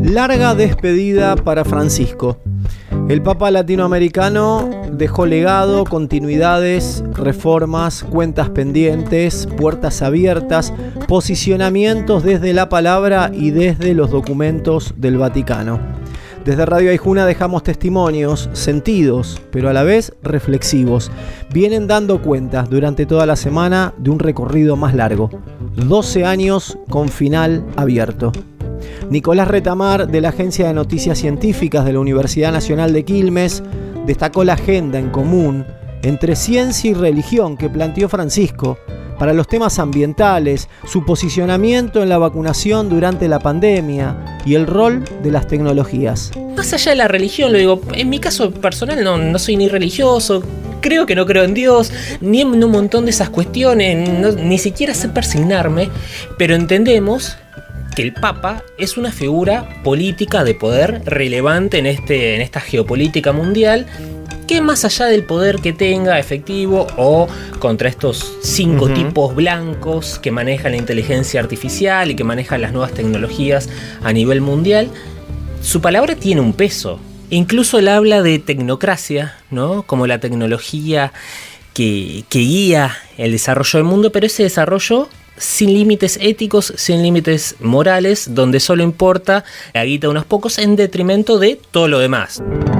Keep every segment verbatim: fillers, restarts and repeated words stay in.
Larga despedida para Francisco. El Papa latinoamericano dejó legado, continuidades, reformas, cuentas pendientes, puertas abiertas, posicionamientos desde la palabra y desde los documentos del Vaticano. Desde Radio Aijuna dejamos testimonios, sentidos, pero a la vez reflexivos. Vienen dando cuenta durante toda la semana de un recorrido más largo. doce años con final abierto. Nicolás Retamar, de la Agencia de Noticias Científicas de la Universidad Nacional de Quilmes, destacó la agenda en común entre ciencia y religión que planteó Francisco para los temas ambientales, su posicionamiento en la vacunación durante la pandemia y el rol de las tecnologías. Más allá de la religión, lo digo, en mi caso personal no, no soy ni religioso, creo que no creo en Dios, ni en un montón de esas cuestiones, no, ni siquiera sé persignarme, pero entendemos que el Papa es una figura política de poder relevante en, este, en esta geopolítica mundial, que más allá del poder que tenga efectivo o contra estos cinco uh-huh. tipos blancos que manejan la inteligencia artificial y que manejan las nuevas tecnologías a nivel mundial, su palabra tiene un peso. Incluso él habla de tecnocracia, ¿no? Como la tecnología que, que guía el desarrollo del mundo, pero ese desarrollo sin límites éticos, sin límites morales, donde solo importa la guita de unos pocos en detrimento de todo lo demás.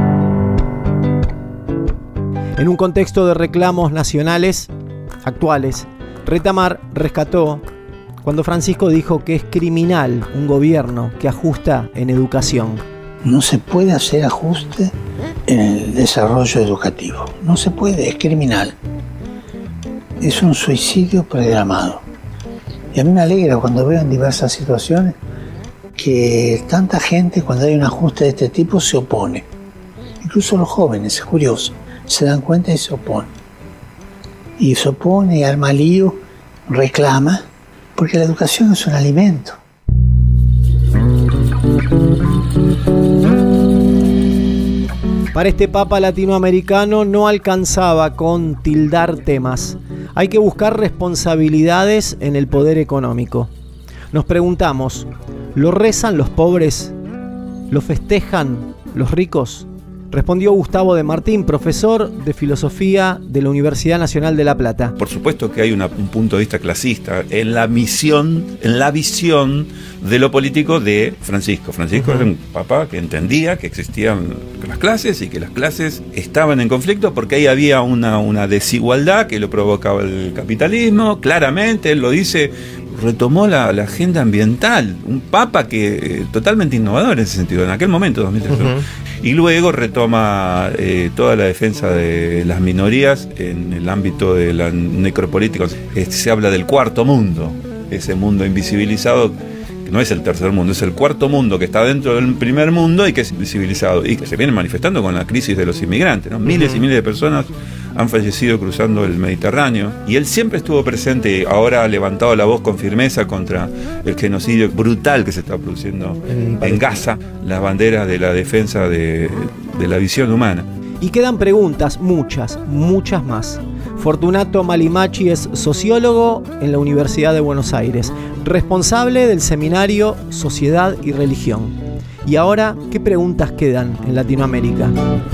En un contexto de reclamos nacionales actuales, Retamar rescató cuando Francisco dijo que es criminal un gobierno que ajusta en educación. No se puede hacer ajuste en el desarrollo educativo. No se puede, es criminal. Es un suicidio programado. Y a mí me alegra cuando veo en diversas situaciones que tanta gente, cuando hay un ajuste de este tipo, se opone. Incluso los jóvenes, es curioso, se dan cuenta y se oponen. Y se opone, y arma lío, reclama, porque la educación es un alimento. Para este Papa latinoamericano no alcanzaba con tildar temas. Hay que buscar responsabilidades en el poder económico. Nos preguntamos, ¿lo rezan los pobres? ¿Lo festejan los ricos? Respondió Gustavo de Martín, profesor de filosofía de la Universidad Nacional de La Plata. Por supuesto que hay una, un punto de vista clasista en la misión, en la visión de lo político de Francisco. Francisco uh-huh. era un papá que entendía que existían las clases y que las clases estaban en conflicto porque ahí había una, una desigualdad que lo provocaba el capitalismo. Claramente, él lo dice, retomó la, la agenda ambiental. Un papa que eh, totalmente innovador en ese sentido, en aquel momento, dos mil tres. Uh-huh. Y luego retoma eh, toda la defensa de las minorías en el ámbito de la necropolítica. Este, se habla del cuarto mundo, ese mundo invisibilizado, que no es el tercer mundo, es el cuarto mundo que está dentro del primer mundo y que es invisibilizado y que se viene manifestando con la crisis de los inmigrantes, ¿no? Miles uh-huh. y miles de personas han fallecido cruzando el Mediterráneo y él siempre estuvo presente. Ahora ha levantado la voz con firmeza contra el genocidio brutal que se está produciendo en, en Gaza, la bandera de la defensa de, de la visión humana. Y quedan preguntas, muchas, muchas más. Fortunato Malimachi es sociólogo en la Universidad de Buenos Aires, responsable del seminario Sociedad y Religión. Y ahora, ¿qué preguntas quedan en Latinoamérica?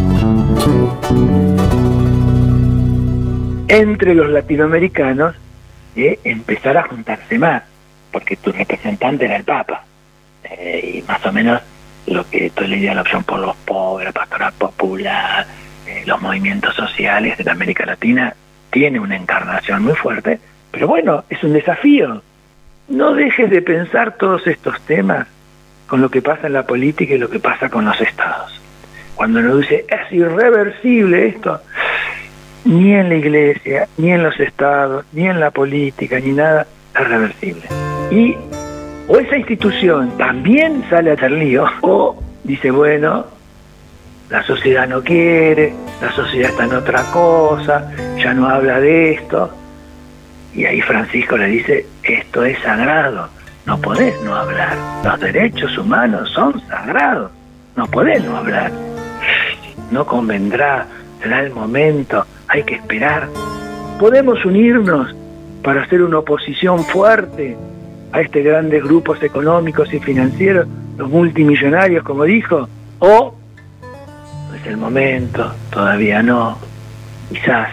Entre los latinoamericanos, eh, empezar a juntarse más, porque tu representante era el Papa, eh, y más o menos lo que tú le dirías la opción por los pobres, la pastoral popular, eh, los movimientos sociales de la América Latina, tiene una encarnación muy fuerte, pero bueno, es un desafío. No dejes de pensar todos estos temas con lo que pasa en la política y lo que pasa con los estados. Cuando uno dice, es irreversible esto, ni en la iglesia, ni en los estados, ni en la política, ni nada es reversible. Y o esa institución también sale a hacer lío, o dice, bueno, la sociedad no quiere, la sociedad está en otra cosa, ya no habla de esto. Y ahí Francisco le dice, esto es sagrado, no podés no hablar. Los derechos humanos son sagrados, no podés no hablar. No convendrá, será el momento, hay que esperar. Podemos unirnos para hacer una oposición fuerte a estos grandes grupos económicos y financieros los multimillonarios, como dijo, o no es el momento, todavía no, quizás.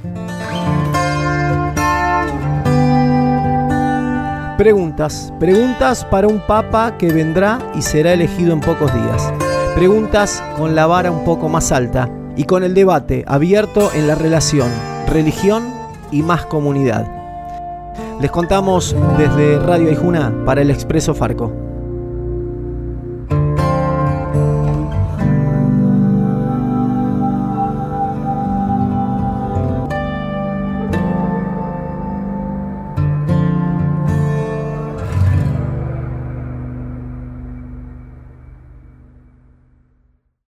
Preguntas, preguntas para un papa que vendrá y será elegido en pocos días. Preguntas con la vara un poco más alta y con el debate abierto en la relación religión y más comunidad. Les contamos desde Radio Aijuna para el Expreso Farco.